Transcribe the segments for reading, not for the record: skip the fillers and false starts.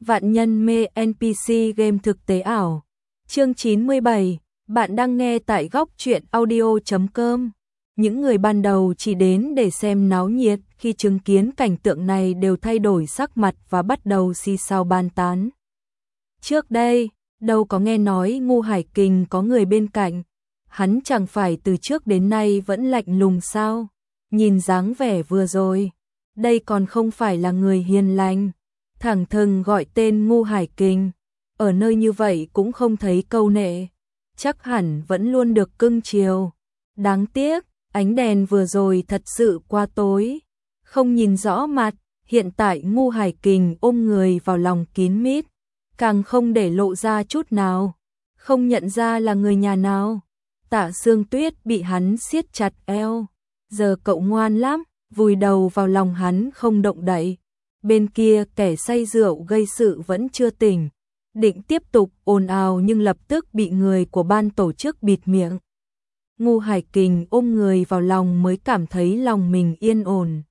Vạn nhân mê NPC game thực tế ảo. Chương 97, bạn đang nghe tại góc truyện audio.com. Những người ban đầu chỉ đến để xem náo nhiệt, khi chứng kiến cảnh tượng này đều thay đổi sắc mặt và bắt đầu xì xào bàn tán. Trước đây, đâu có nghe nói Ngu Hải Kình có người bên cạnh, hắn chẳng phải từ trước đến nay vẫn lạnh lùng sao? Nhìn dáng vẻ vừa rồi, đây còn không phải là người hiền lành. Thẳng thừng gọi tên Ngu Hải Kình, ở nơi như vậy cũng không thấy câu nệ, chắc hẳn vẫn luôn được cưng chiều. Đáng tiếc, ánh đèn vừa rồi thật sự quá tối, không nhìn rõ mặt. Hiện tại Ngu Hải Kình ôm người vào lòng kín mít, càng không để lộ ra chút nào, không nhận ra là người nhà nào. Tạ Sương Tuyết bị hắn siết chặt eo, giờ cậu ngoan lắm, vùi đầu vào lòng hắn không động đậy. Bên kia kẻ say rượu gây sự vẫn chưa tỉnh, định tiếp tục ồn ào nhưng lập tức bị người của ban tổ chức bịt miệng. Ngu Hải Kình ôm người vào lòng mới cảm thấy lòng mình yên ổn.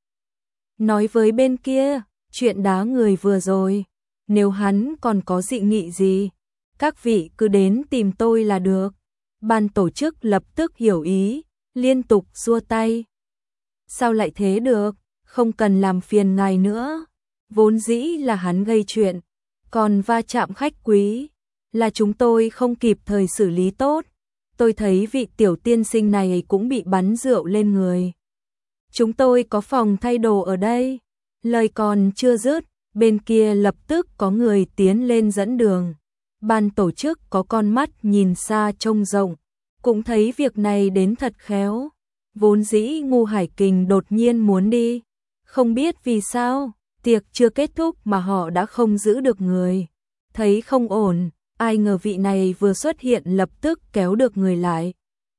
Nói với bên kia, chuyện đá người vừa rồi, nếu hắn còn có dị nghị gì, các vị cứ đến tìm tôi là được. Ban tổ chức lập tức hiểu ý, liên tục xua tay. Sao lại thế được, không cần làm phiền ngài nữa. Vốn dĩ là hắn gây chuyện, còn va chạm khách quý, là chúng tôi không kịp thời xử lý tốt. Tôi thấy vị tiểu tiên sinh này cũng bị bắn rượu lên người. Chúng tôi có phòng thay đồ ở đây. Lời còn chưa dứt, bên kia lập tức có người tiến lên dẫn đường. Ban tổ chức có con mắt nhìn xa trông rộng, cũng thấy việc này đến thật khéo. Vốn dĩ Ngu Hải Kình đột nhiên muốn đi, không biết vì sao. Tiệc chưa kết thúc mà họ đã không giữ được người. Thấy không ổn, ai ngờ vị này vừa xuất hiện lập tức kéo được người lại.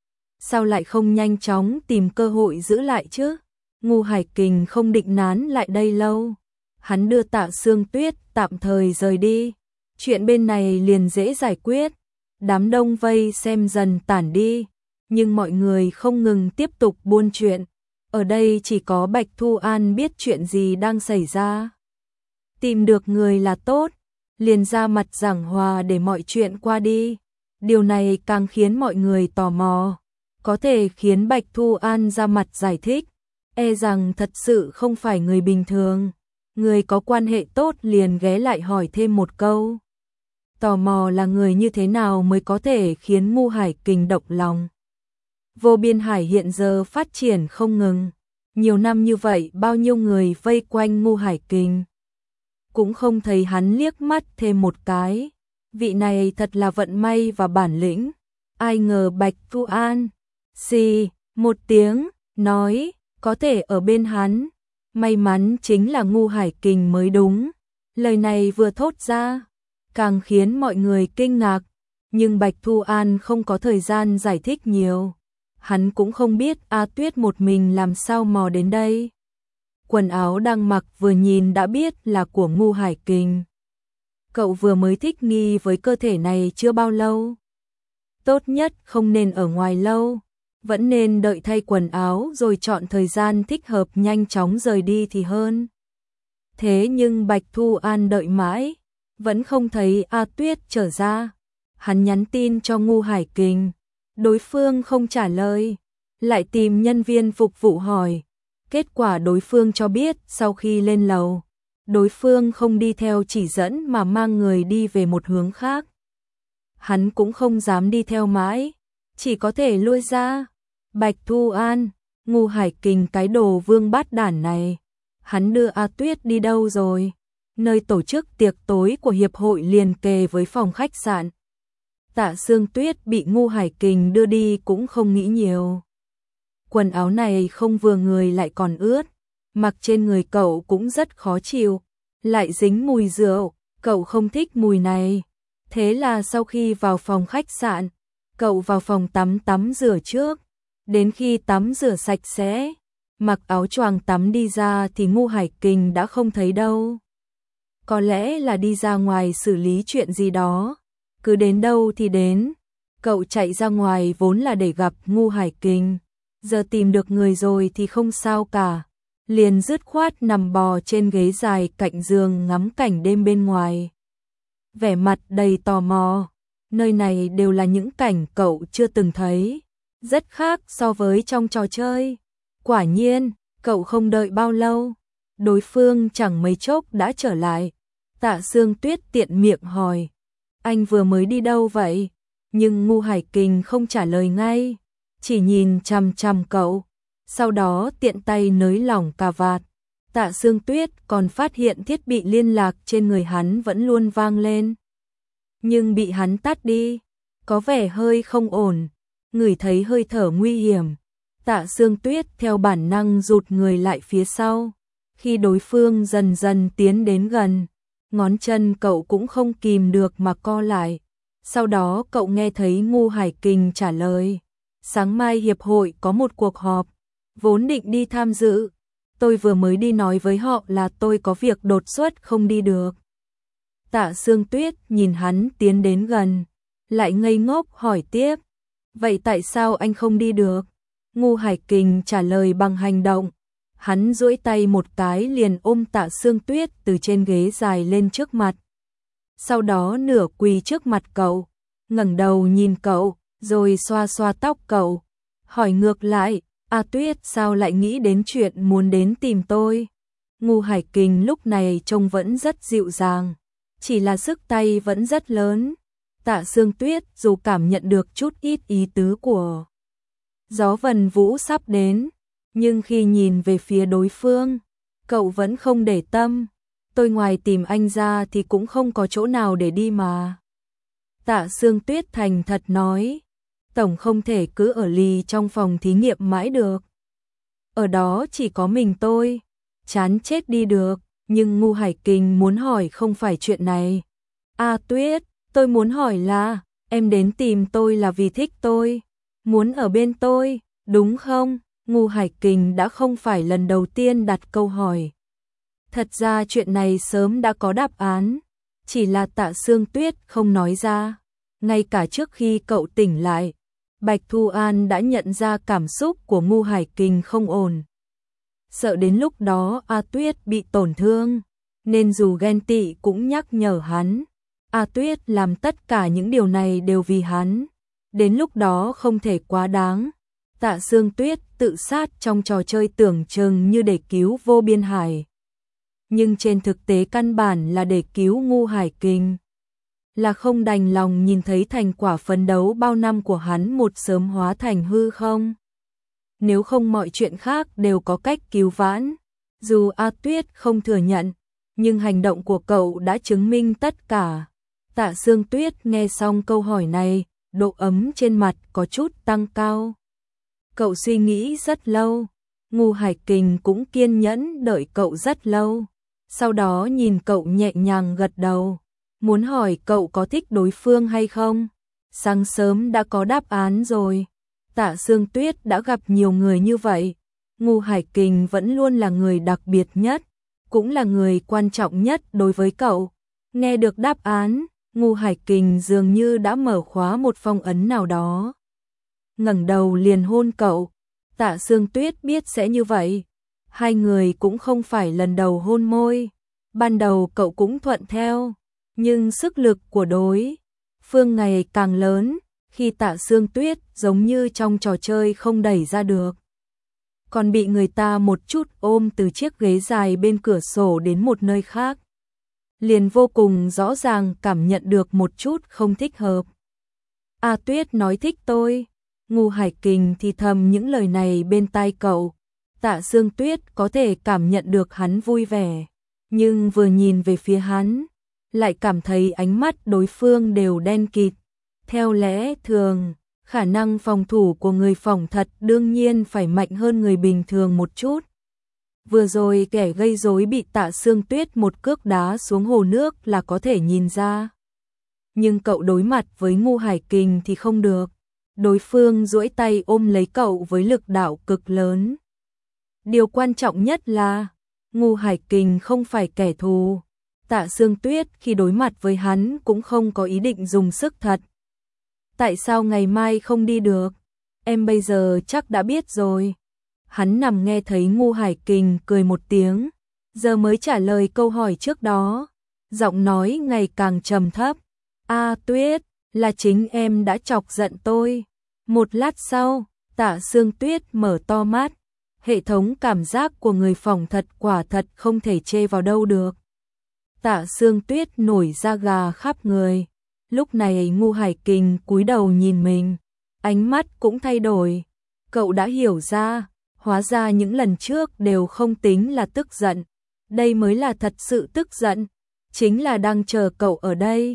Sao lại không nhanh chóng tìm cơ hội giữ lại chứ? Ngu Hải Kình không định nán lại đây lâu. Hắn đưa Tạ Sương Tuyết tạm thời rời đi. Chuyện bên này liền dễ giải quyết. Đám đông vây xem dần tản đi. Nhưng mọi người không ngừng tiếp tục buôn chuyện. Ở đây chỉ có Bạch Thu An biết chuyện gì đang xảy ra. Tìm được người là tốt, liền ra mặt giảng hòa để mọi chuyện qua đi. Điều này càng khiến mọi người tò mò. Có thể khiến Bạch Thu An ra mặt giải thích, e rằng thật sự không phải người bình thường. Người có quan hệ tốt liền ghé lại hỏi thêm một câu. Tò mò là người như thế nào mới có thể khiến Ngu Hải Kình động lòng. Vô Biên Hải hiện giờ phát triển không ngừng. Nhiều năm như vậy bao nhiêu người vây quanh Ngu Hải Kình, cũng không thấy hắn liếc mắt thêm một cái. Vị này thật là vận may và bản lĩnh. Ai ngờ Bạch Thu An xì một tiếng, nói có thể ở bên hắn. May mắn chính là Ngu Hải Kình mới đúng. Lời này vừa thốt ra, càng khiến mọi người kinh ngạc. Nhưng Bạch Thu An không có thời gian giải thích nhiều. Hắn cũng không biết A Tuyết một mình làm sao mò đến đây. Quần áo đang mặc vừa nhìn đã biết là của Ngu Hải Kình. Cậu vừa mới thích nghi với cơ thể này chưa bao lâu. Tốt nhất không nên ở ngoài lâu, vẫn nên đợi thay quần áo rồi chọn thời gian thích hợp nhanh chóng rời đi thì hơn. Thế nhưng Bạch Thu An đợi mãi, vẫn không thấy A Tuyết trở ra. Hắn nhắn tin cho Ngu Hải Kình, đối phương không trả lời, lại tìm nhân viên phục vụ hỏi. Kết quả đối phương cho biết sau khi lên lầu, đối phương không đi theo chỉ dẫn mà mang người đi về một hướng khác. Hắn cũng không dám đi theo mãi, chỉ có thể lui ra. Bạch Thu An, Ngu Hải Kình cái đồ vương bát đản này, hắn đưa A Tuyết đi đâu rồi? Nơi tổ chức tiệc tối của hiệp hội liền kề với phòng khách sạn. Tạ Sương Tuyết bị Ngu Hải Kình đưa đi cũng không nghĩ nhiều. Quần áo này không vừa người lại còn ướt, mặc trên người cậu cũng rất khó chịu, lại dính mùi rượu, cậu không thích mùi này. Thế là sau khi vào phòng khách sạn, cậu vào phòng tắm rửa trước, đến khi tắm rửa sạch sẽ, mặc áo choàng tắm đi ra thì Ngu Hải Kình đã không thấy đâu. Có lẽ là đi ra ngoài xử lý chuyện gì đó, cứ đến đâu thì đến. Cậu chạy ra ngoài vốn là để gặp Ngu Hải Kình, giờ tìm được người rồi thì không sao cả. Liền dứt khoát nằm bò trên ghế dài cạnh giường ngắm cảnh đêm bên ngoài. vẻ mặt đầy tò mò. Nơi này đều là những cảnh cậu chưa từng thấy, rất khác so với trong trò chơi. Quả nhiên, cậu không đợi bao lâu, đối phương chẳng mấy chốc đã trở lại. Tạ Sương Tuyết tiện miệng hỏi, anh vừa mới đi đâu vậy? Nhưng Ngu Hải Kình không trả lời ngay, chỉ nhìn chằm chằm cậu, sau đó tiện tay nới lỏng cà vạt. Tạ Sương Tuyết còn phát hiện thiết bị liên lạc trên người hắn vẫn luôn vang lên, nhưng bị hắn tắt đi, có vẻ hơi không ổn, ngửi thấy hơi thở nguy hiểm. Tạ Sương Tuyết theo bản năng rụt người lại phía sau, khi đối phương dần dần tiến đến gần, ngón chân cậu cũng không kìm được mà co lại. Sau đó cậu nghe thấy Ngu Hải Kình trả lời, sáng mai hiệp hội có một cuộc họp, vốn định đi tham dự, tôi vừa mới đi nói với họ là tôi có việc đột xuất không đi được. Tạ Sương Tuyết nhìn hắn tiến đến gần, lại ngây ngốc hỏi tiếp, vậy tại sao anh không đi được? Ngu Hải Kình trả lời bằng hành động, hắn duỗi tay một cái liền ôm Tạ Sương Tuyết từ trên ghế dài lên trước mặt. Sau đó nửa quỳ trước mặt cậu, ngẩng đầu nhìn cậu, rồi xoa xoa tóc cậu, hỏi ngược lại, A Tuyết sao lại nghĩ đến chuyện muốn đến tìm tôi? Ngu Hải Kình lúc này trông vẫn rất dịu dàng, chỉ là sức tay vẫn rất lớn. Tạ Sương Tuyết dù cảm nhận được chút ít ý tứ của Gió Vân Vũ sắp đến, nhưng khi nhìn về phía đối phương, cậu vẫn không để tâm. Tôi ngoài tìm anh ra thì cũng không có chỗ nào để đi mà. Tạ Sương Tuyết thành thật nói, tổng không thể cứ ở lì trong phòng thí nghiệm mãi được. Ở đó chỉ có mình tôi, chán chết đi được. Nhưng Ngu Hải Kình muốn hỏi không phải chuyện này. A Tuyết, tôi muốn hỏi là, em đến tìm tôi là vì thích tôi, muốn ở bên tôi, đúng không? Ngu Hải Kình đã không phải lần đầu tiên đặt câu hỏi. Thật ra chuyện này sớm đã có đáp án, chỉ là Tạ Sương Tuyết không nói ra. Ngay cả trước khi cậu tỉnh lại, Bạch Thu An đã nhận ra cảm xúc của Ngu Hải Kình không ổn. Sợ đến lúc đó A Tuyết bị tổn thương, nên dù ghen tị cũng nhắc nhở hắn. A Tuyết làm tất cả những điều này đều vì hắn, đến lúc đó không thể quá đáng. Tạ Sương Tuyết tự sát trong trò chơi tưởng chừng như để cứu Vô Biên Hải, nhưng trên thực tế căn bản là để cứu Ngu Hải Kình, là không đành lòng nhìn thấy thành quả phấn đấu bao năm của hắn một sớm hóa thành hư không. Nếu không mọi chuyện khác đều có cách cứu vãn. Dù A Tuyết không thừa nhận, nhưng hành động của cậu đã chứng minh tất cả. Tạ Sương Tuyết nghe xong câu hỏi này, độ ấm trên mặt có chút tăng cao. Cậu suy nghĩ rất lâu, Ngu Hải Kình cũng kiên nhẫn đợi cậu rất lâu. Sau đó nhìn cậu nhẹ nhàng gật đầu, muốn hỏi cậu có thích đối phương hay không. Sáng sớm đã có đáp án rồi. Tạ Sương Tuyết đã gặp nhiều người như vậy, Ngu Hải Kình vẫn luôn là người đặc biệt nhất, cũng là người quan trọng nhất đối với cậu. Nghe được đáp án, Ngu Hải Kình dường như đã mở khóa một phong ấn nào đó. Ngẩng đầu liền hôn cậu. Tạ Sương Tuyết biết sẽ như vậy. Hai người cũng không phải lần đầu hôn môi. Ban đầu cậu cũng thuận theo, nhưng sức lực của đối phương ngày càng lớn, khi Tạ Sương Tuyết giống như trong trò chơi không đẩy ra được, còn bị người ta một chút ôm từ chiếc ghế dài bên cửa sổ đến một nơi khác, liền vô cùng rõ ràng cảm nhận được một chút không thích hợp. A Tuyết nói thích tôi. Ngu Hải Kình thì thầm những lời này bên tai cậu. Tạ Sương Tuyết có thể cảm nhận được hắn vui vẻ, nhưng vừa nhìn về phía hắn, lại cảm thấy ánh mắt đối phương đều đen kịt. Theo lẽ thường, khả năng phòng thủ của người phỏng thật đương nhiên phải mạnh hơn người bình thường một chút. Vừa rồi kẻ gây rối bị Tạ Sương Tuyết một cước đá xuống hồ nước là có thể nhìn ra. Nhưng cậu đối mặt với Ngu Hải Kình thì không được. Đối phương duỗi tay ôm lấy cậu với lực đạo cực lớn. Điều quan trọng nhất là Ngu Hải Kình không phải kẻ thù. Tạ Sương Tuyết khi đối mặt với hắn cũng không có ý định dùng sức thật. Tại sao ngày mai không đi được? Em bây giờ chắc đã biết rồi. Hắn nằm nghe thấy Ngu Hải Kình cười một tiếng, giờ mới trả lời câu hỏi trước đó. giọng nói ngày càng trầm thấp. A Tuyết, là chính em đã chọc giận tôi. Một lát sau, Tạ Sương Tuyết mở to mắt. Hệ thống cảm giác của người phỏng thật quả thật không thể chê vào đâu được. Tạ Sương Tuyết nổi da gà khắp người. Lúc này Ngu Hải Kình cúi đầu nhìn mình, ánh mắt cũng thay đổi. Cậu đã hiểu ra, hóa ra những lần trước đều không tính là tức giận. Đây mới là thật sự tức giận, chính là đang chờ cậu ở đây.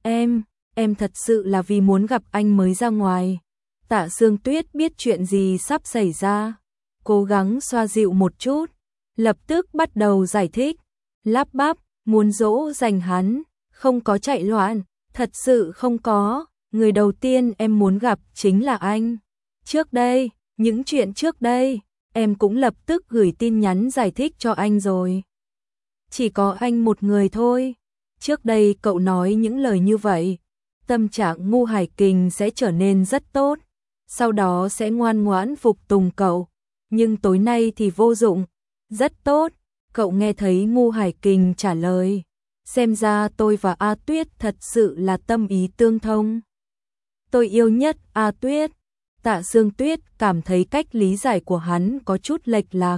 Em thật sự là vì muốn gặp anh mới ra ngoài. Tạ Sương Tuyết biết chuyện gì sắp xảy ra, cố gắng xoa dịu một chút, lập tức bắt đầu giải thích, lắp bắp, muốn dỗ dành hắn, không có chạy loạn, thật sự không có, người đầu tiên em muốn gặp chính là anh. Trước đây, những chuyện trước đây, em cũng lập tức gửi tin nhắn giải thích cho anh rồi. Chỉ có anh một người thôi. Trước đây cậu nói những lời như vậy, tâm trạng Ngu Hải Kình sẽ trở nên rất tốt, sau đó sẽ ngoan ngoãn phục tùng cậu. Nhưng tối nay thì vô dụng. Rất tốt, cậu nghe thấy Ngu Hải Kình trả lời. Xem ra tôi và A Tuyết thật sự là tâm ý tương thông. Tôi yêu nhất A Tuyết. Tạ Sương Tuyết cảm thấy cách lý giải của hắn có chút lệch lạc.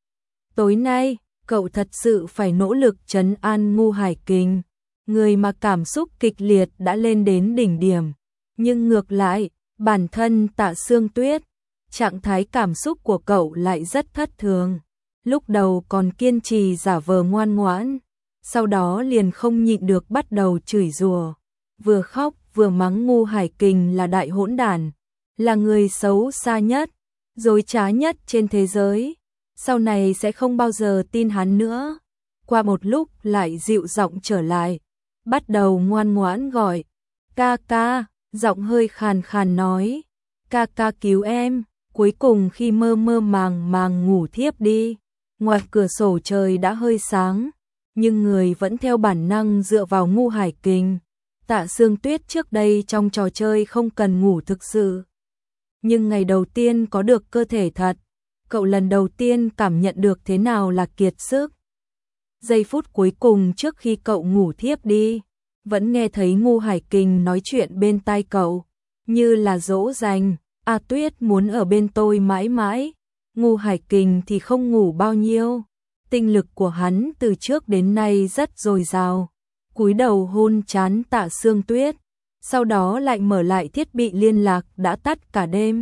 Tối nay, cậu thật sự phải nỗ lực trấn an Ngu Hải Kình, người mà cảm xúc kịch liệt đã lên đến đỉnh điểm. Nhưng ngược lại, bản thân Tạ Sương Tuyết, trạng thái cảm xúc của cậu lại rất thất thường. Lúc đầu còn kiên trì giả vờ ngoan ngoãn, sau đó liền không nhịn được bắt đầu chửi rủa, vừa khóc vừa mắng Ngu Hải Kình là đại hỗn đản, là người xấu xa nhất, dối trá nhất trên thế giới. Sau này sẽ không bao giờ tin hắn nữa. Qua một lúc lại dịu giọng trở lại, bắt đầu ngoan ngoãn gọi ca ca, giọng hơi khàn khàn nói, ca ca cứu em. Cuối cùng khi mơ mơ màng màng ngủ thiếp đi, ngoài cửa sổ trời đã hơi sáng, nhưng người vẫn theo bản năng dựa vào Ngu Hải Kình. Tạ Sương Tuyết trước đây trong trò chơi không cần ngủ thực sự, nhưng ngày đầu tiên có được cơ thể thật, cậu lần đầu tiên cảm nhận được thế nào là kiệt sức. Giây phút cuối cùng trước khi cậu ngủ thiếp đi, vẫn nghe thấy Ngu Hải Kình nói chuyện bên tai cậu, như là dỗ dành. A Tuyết muốn ở bên tôi mãi mãi. Ngu Hải Kình thì không ngủ bao nhiêu. Tinh lực của hắn từ trước đến nay rất dồi dào. Cúi đầu hôn trán Tạ Sương Tuyết, sau đó lại mở lại thiết bị liên lạc đã tắt cả đêm.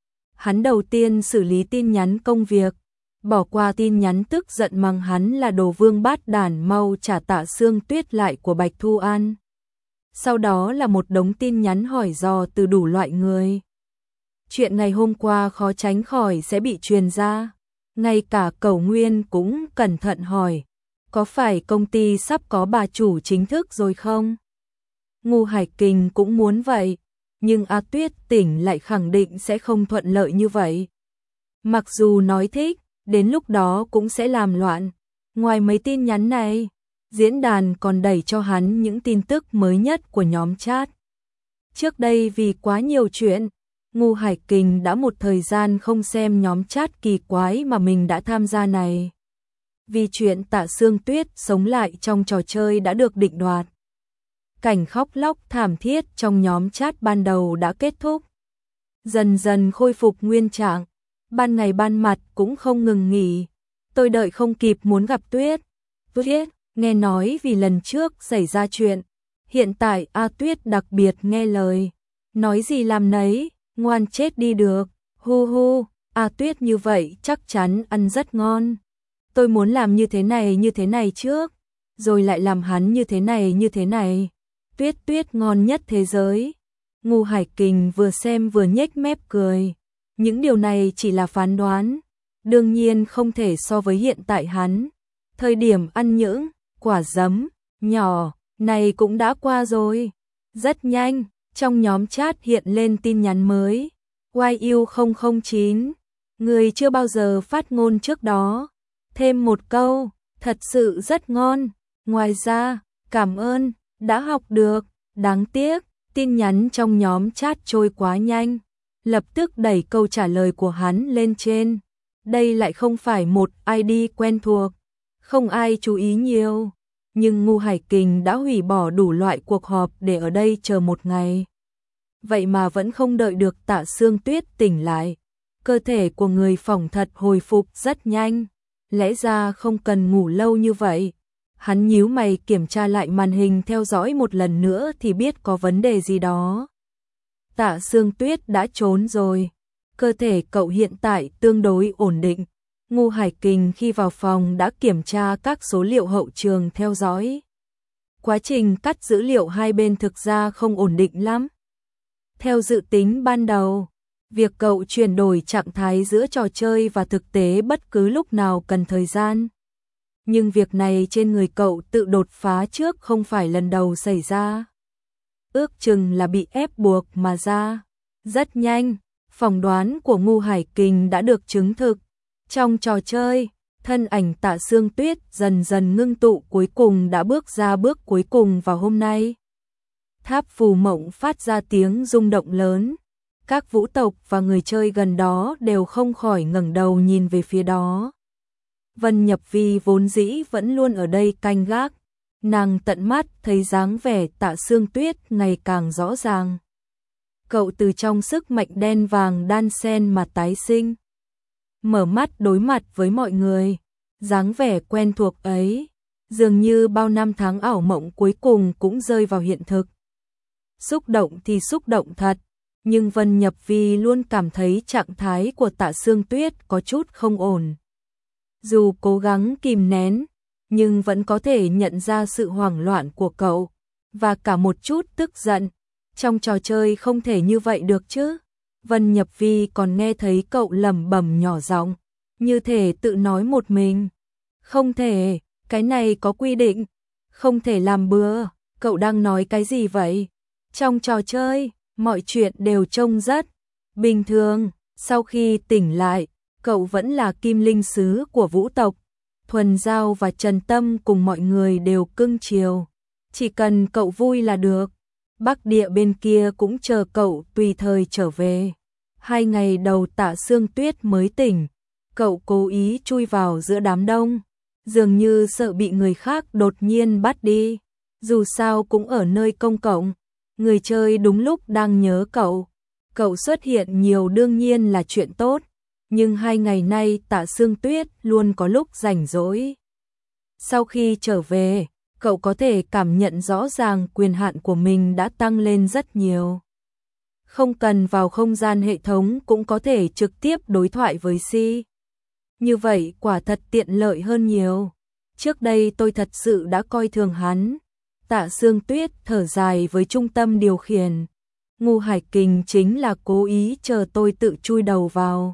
Hắn đầu tiên xử lý tin nhắn công việc, bỏ qua tin nhắn tức giận mắng hắn là đồ vương bát đản mau trả Tạ Sương Tuyết lại của Bạch Thu An. Sau đó là một đống tin nhắn hỏi dò từ đủ loại người. Chuyện ngày hôm qua khó tránh khỏi sẽ bị truyền ra. Ngay cả Cẩu Nguyên cũng cẩn thận hỏi, có phải công ty sắp có bà chủ chính thức rồi không? Ngu Hải Kình cũng muốn vậy, nhưng A Tuyết tỉnh lại khẳng định sẽ không thuận lợi như vậy. Mặc dù nói thích, đến lúc đó cũng sẽ làm loạn. Ngoài mấy tin nhắn này, diễn đàn còn đẩy cho hắn những tin tức mới nhất của nhóm chat. Trước đây vì quá nhiều chuyện, Ngu Hải Kình đã một thời gian không xem nhóm chat kỳ quái mà mình đã tham gia này. Vì chuyện Tạ Sương Tuyết sống lại trong trò chơi đã được định đoạt. Cảnh khóc lóc thảm thiết trong nhóm chat ban đầu đã kết thúc. Dần dần khôi phục nguyên trạng, ban ngày ban mặt cũng không ngừng nghỉ. Tôi đợi không kịp muốn gặp Tuyết. Tuyết, nghe nói vì lần trước xảy ra chuyện, hiện tại A Tuyết đặc biệt nghe lời. Nói gì làm nấy, ngoan chết đi được. Hu hu, A Tuyết như vậy chắc chắn ăn rất ngon. Tôi muốn làm như thế này trước, rồi lại làm hắn như thế này. Tuyết Tuyết ngon nhất thế giới. Ngu Hải Kình vừa xem vừa nhếch mép cười. Những điều này chỉ là phán đoán, đương nhiên không thể so với hiện tại hắn. Thời điểm ăn những quả giấm nhỏ này cũng đã qua rồi. Rất nhanh, trong nhóm chat hiện lên tin nhắn mới. YU009, người chưa bao giờ phát ngôn trước đó. Thêm một câu, thật sự rất ngon. Ngoài ra, cảm ơn, đã học được. Đáng tiếc, tin nhắn trong nhóm chat trôi quá nhanh. Lập tức đẩy câu trả lời của hắn lên trên. Đây lại không phải một ID quen thuộc, không ai chú ý nhiều. Nhưng Ngu Hải Kình đã hủy bỏ đủ loại cuộc họp để ở đây chờ một ngày. Vậy mà vẫn không đợi được Tạ Sương Tuyết tỉnh lại. Cơ thể của người phỏng thật hồi phục rất nhanh. Lẽ ra không cần ngủ lâu như vậy. Hắn nhíu mày kiểm tra lại màn hình theo dõi một lần nữa thì biết có vấn đề gì đó. Tạ Sương Tuyết đã trốn rồi. Cơ thể cậu hiện tại tương đối ổn định. Ngu Hải Kình khi vào phòng đã kiểm tra các số liệu hậu trường theo dõi. Quá trình cắt dữ liệu hai bên thực ra không ổn định lắm. Theo dự tính ban đầu, việc cậu chuyển đổi trạng thái giữa trò chơi và thực tế bất cứ lúc nào cần thời gian. Nhưng việc này trên người cậu tự đột phá trước không phải lần đầu xảy ra. Ước chừng là bị ép buộc mà ra. Rất nhanh, phỏng đoán của Ngu Hải Kình đã được chứng thực. Trong trò chơi, thân ảnh Tạ Sương Tuyết dần dần ngưng tụ cuối cùng đã bước ra bước cuối cùng vào hôm nay. Tháp phù mộng phát ra tiếng rung động lớn. Các vũ tộc và người chơi gần đó đều không khỏi ngẩng đầu nhìn về phía đó. Vân Nhập Vi vốn dĩ vẫn luôn ở đây canh gác. Nàng tận mắt thấy dáng vẻ Tạ Sương Tuyết ngày càng rõ ràng. Cậu từ trong sức mạnh đen vàng đan xen mà tái sinh. Mở mắt đối mặt với mọi người. Dáng vẻ quen thuộc ấy, dường như bao năm tháng ảo mộng cuối cùng cũng rơi vào hiện thực. Xúc động thì xúc động thật, nhưng Vân Nhập Vi luôn cảm thấy trạng thái của Tạ Sương Tuyết có chút không ổn. Dù cố gắng kìm nén, nhưng vẫn có thể nhận ra sự hoảng loạn của cậu, và cả một chút tức giận. Trong trò chơi không thể như vậy được chứ. Vân Nhập Vi còn nghe thấy cậu lẩm bẩm nhỏ giọng, như thể tự nói một mình. Không thể, cái này có quy định, không thể làm bừa. Cậu đang nói cái gì vậy? Trong trò chơi, mọi chuyện đều trông rất bình thường. Sau khi tỉnh lại, cậu vẫn là Kim Linh Sứ của vũ tộc. Thuần Giao và Trần Tâm cùng mọi người đều cưng chiều. Chỉ cần cậu vui là được. Bắc Địa bên kia cũng chờ cậu tùy thời trở về. 2 ngày đầu Tạ Sương Tuyết mới tỉnh. Cậu cố ý chui vào giữa đám đông, dường như sợ bị người khác đột nhiên bắt đi. Dù sao cũng ở nơi công cộng, người chơi đúng lúc đang nhớ cậu. Cậu xuất hiện nhiều đương nhiên là chuyện tốt, nhưng 2 ngày nay Tạ Sương Tuyết luôn có lúc rảnh rỗi. Sau khi trở về, cậu có thể cảm nhận rõ ràng quyền hạn của mình đã tăng lên rất nhiều. Không cần vào không gian hệ thống cũng có thể trực tiếp đối thoại với Si. Như vậy quả thật tiện lợi hơn nhiều. Trước đây tôi thật sự đã coi thường hắn. Tạ Sương Tuyết thở dài với trung tâm điều khiển. Ngu Hải Kình chính là cố ý chờ tôi tự chui đầu vào.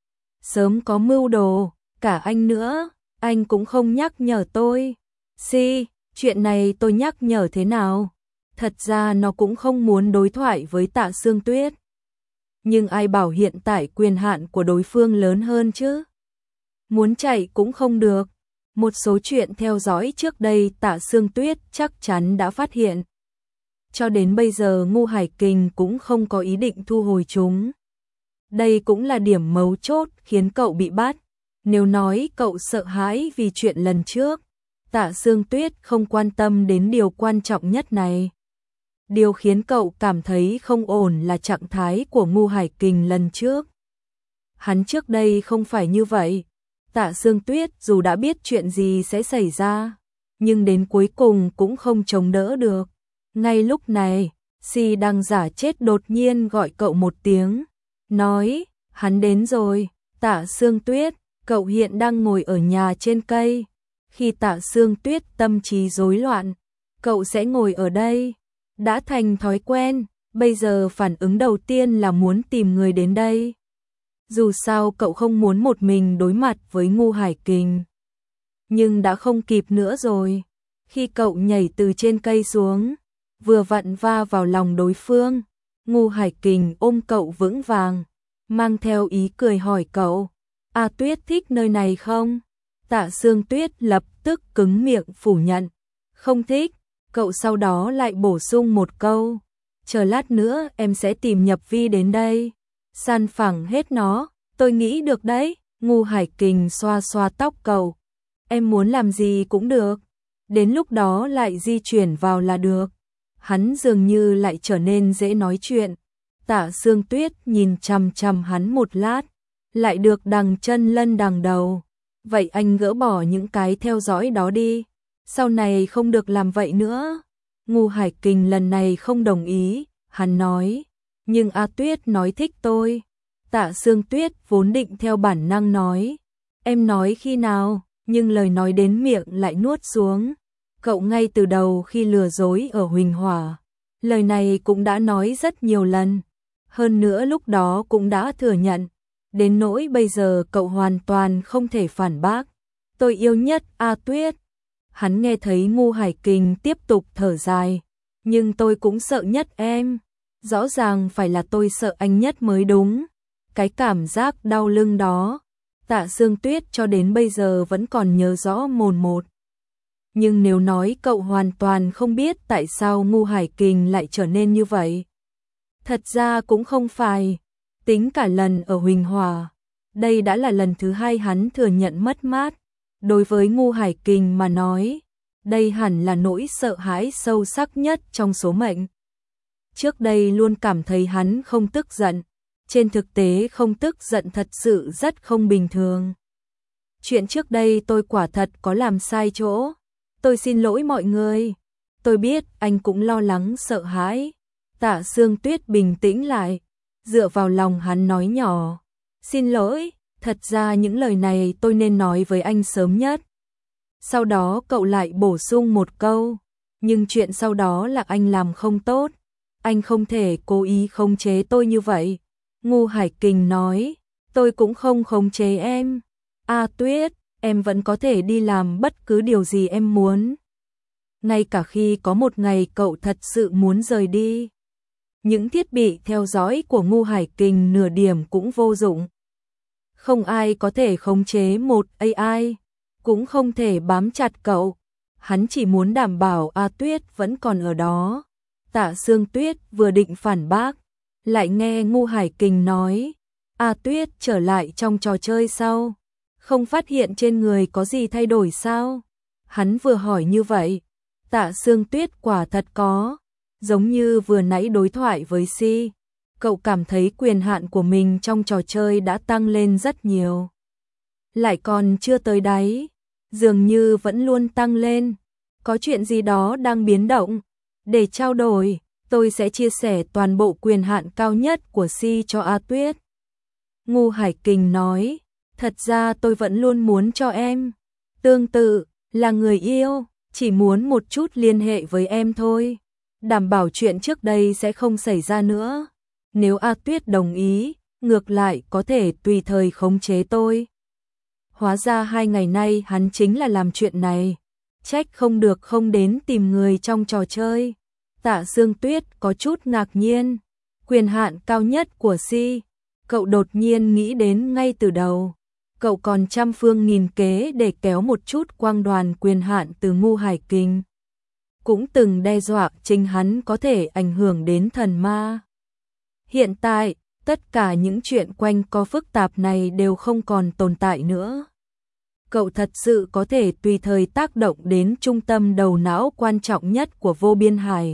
Sớm có mưu đồ, cả anh nữa, anh cũng không nhắc nhở tôi. Si, chuyện này tôi nhắc nhở thế nào? Thật ra nó cũng không muốn đối thoại với Tạ Sương Tuyết. Nhưng ai bảo hiện tại quyền hạn của đối phương lớn hơn chứ? Muốn chạy cũng không được. Một số chuyện theo dõi trước đây Tạ Sương Tuyết chắc chắn đã phát hiện. Cho đến bây giờ Ngu Hải Kình cũng không có ý định thu hồi chúng. Đây cũng là điểm mấu chốt khiến cậu bị bắt. Nếu nói cậu sợ hãi vì chuyện lần trước, Tạ Sương Tuyết không quan tâm đến điều quan trọng nhất này. Điều khiến cậu cảm thấy không ổn là trạng thái của Ngu Hải Kình lần trước. Hắn trước đây không phải như vậy. Tạ Sương Tuyết dù đã biết chuyện gì sẽ xảy ra, nhưng đến cuối cùng cũng không chống đỡ được. Ngay lúc này, Si đang giả chết đột nhiên gọi cậu một tiếng, nói, hắn đến rồi. Tạ Sương Tuyết, cậu hiện đang ngồi ở nhà trên cây. Khi Tạ Sương Tuyết tâm trí rối loạn, cậu sẽ ngồi ở đây. Đã thành thói quen, bây giờ phản ứng đầu tiên là muốn tìm người đến đây. Dù sao cậu không muốn một mình đối mặt với Ngu Hải Kình. Nhưng đã không kịp nữa rồi. Khi cậu nhảy từ trên cây xuống, vừa vặn va vào lòng đối phương, Ngu Hải Kình ôm cậu vững vàng, mang theo ý cười hỏi cậu, A Tuyết thích nơi này không? Tạ Sương Tuyết lập tức cứng miệng phủ nhận, không thích. Cậu sau đó lại bổ sung một câu, chờ lát nữa em sẽ tìm Nhập Vi đến đây. San phẳng hết nó, tôi nghĩ được đấy. Ngu Hải Kình xoa xoa tóc cậu, em muốn làm gì cũng được. đến lúc đó lại di chuyển vào là được. Hắn dường như lại trở nên dễ nói chuyện. Tạ Sương Tuyết nhìn chằm chằm hắn một lát, lại được đằng chân lân đằng đầu. Vậy anh gỡ bỏ những cái theo dõi đó đi, sau này không được làm vậy nữa. Ngu Hải Kình lần này không đồng ý, hắn nói, nhưng A Tuyết nói thích tôi. Tạ Sương Tuyết vốn định theo bản năng nói, em nói khi nào, nhưng lời nói đến miệng lại nuốt xuống. Cậu ngay từ đầu khi lừa dối ở Huỳnh Hỏa, lời này cũng đã nói rất nhiều lần. Hơn nữa lúc đó cũng đã thừa nhận, đến nỗi bây giờ cậu hoàn toàn không thể phản bác. Tôi yêu nhất A Tuyết. Hắn nghe thấy Ngu Hải Kình tiếp tục thở dài, nhưng tôi cũng sợ nhất em. Rõ ràng phải là tôi sợ anh nhất mới đúng. Cái cảm giác đau lưng đó, Tạ Sương Tuyết cho đến bây giờ vẫn còn nhớ rõ mồn một. Nhưng nếu nói cậu hoàn toàn không biết tại sao Ngu Hải Kình lại trở nên như vậy, thật ra cũng không phải. Tính cả lần ở Huỳnh Hỏa, đây đã là lần thứ 2 hắn thừa nhận mất mát. Đối với Ngu Hải Kình mà nói, đây hẳn là nỗi sợ hãi sâu sắc nhất trong số mệnh. Trước đây luôn cảm thấy hắn không tức giận, trên thực tế không tức giận thật sự rất không bình thường. Chuyện trước đây tôi quả thật có làm sai chỗ, tôi xin lỗi mọi người. Tôi biết anh cũng lo lắng sợ hãi. Tạ Sương Tuyết bình tĩnh lại, dựa vào lòng hắn nói nhỏ, xin lỗi, thật ra những lời này tôi nên nói với anh sớm nhất. Sau đó cậu lại bổ sung một câu, nhưng chuyện sau đó là anh làm không tốt, anh không thể cố ý khống chế tôi như vậy. Ngu Hải Kình nói, tôi cũng không khống chế em. A Tuyết, em vẫn có thể đi làm bất cứ điều gì em muốn. Ngay cả khi có một ngày cậu thật sự muốn rời đi. Những thiết bị theo dõi của Ngu Hải Kình nửa điểm cũng vô dụng. Không ai có thể khống chế một AI, cũng không thể bám chặt cậu. Hắn chỉ muốn đảm bảo A Tuyết vẫn còn ở đó. Tạ Sương Tuyết vừa định phản bác, lại nghe Ngu Hải Kình nói, A Tuyết trở lại trong trò chơi sau, không phát hiện trên người có gì thay đổi sao? Hắn vừa hỏi như vậy, Tạ Sương Tuyết quả thật có, giống như vừa nãy đối thoại với Si. Cậu cảm thấy quyền hạn của mình trong trò chơi đã tăng lên rất nhiều. Lại còn chưa tới đáy, dường như vẫn luôn tăng lên. Có chuyện gì đó đang biến động. Để trao đổi, tôi sẽ chia sẻ toàn bộ quyền hạn cao nhất của Si cho A Tuyết. Ngu Hải Kình nói, thật ra tôi vẫn luôn muốn cho em. Tương tự, là người yêu, chỉ muốn một chút liên hệ với em thôi. Đảm bảo chuyện trước đây sẽ không xảy ra nữa. Nếu A Tuyết đồng ý, ngược lại có thể tùy thời khống chế tôi. Hóa ra 2 ngày nay hắn chính là làm chuyện này. Trách không được không đến tìm người trong trò chơi. Tạ Sương Tuyết có chút ngạc nhiên. Quyền hạn cao nhất của Si, cậu đột nhiên nghĩ đến ngay từ đầu. Cậu còn trăm phương nghìn kế để kéo một chút quang đoàn quyền hạn từ Ngu Hải Kình. Cũng từng đe dọa chính hắn có thể ảnh hưởng đến thần ma. Hiện tại, tất cả những chuyện quanh co phức tạp này đều không còn tồn tại nữa. Cậu thật sự có thể tùy thời tác động đến trung tâm đầu não quan trọng nhất của Vô Biên Hải.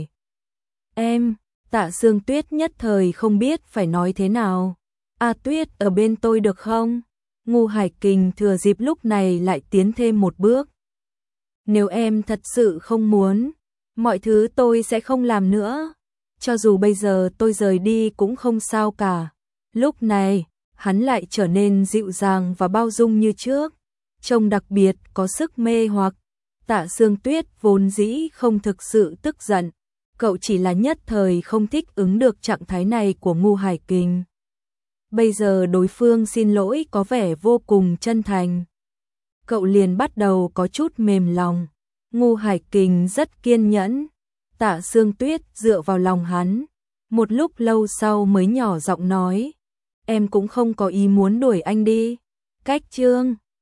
Em, Tạ Sương Tuyết nhất thời không biết phải nói thế nào. A Tuyết ở bên tôi được không? Ngu Hải Kình thừa dịp lúc này lại tiến thêm một bước. Nếu em thật sự không muốn, mọi thứ tôi sẽ không làm nữa. Cho dù bây giờ tôi rời đi cũng không sao cả. Lúc này, hắn lại trở nên dịu dàng và bao dung như trước. Trông đặc biệt có sức mê hoặc. Tạ Sương Tuyết vốn dĩ không thực sự tức giận. Cậu chỉ là nhất thời không thích ứng được trạng thái này của Ngu Hải Kình. Bây giờ đối phương xin lỗi có vẻ vô cùng chân thành. Cậu liền bắt đầu có chút mềm lòng. Ngu Hải Kình rất kiên nhẫn. Tạ Sương Tuyết dựa vào lòng hắn. Một lúc lâu sau mới nhỏ giọng nói. Em cũng không có ý muốn đuổi anh đi. Cách chương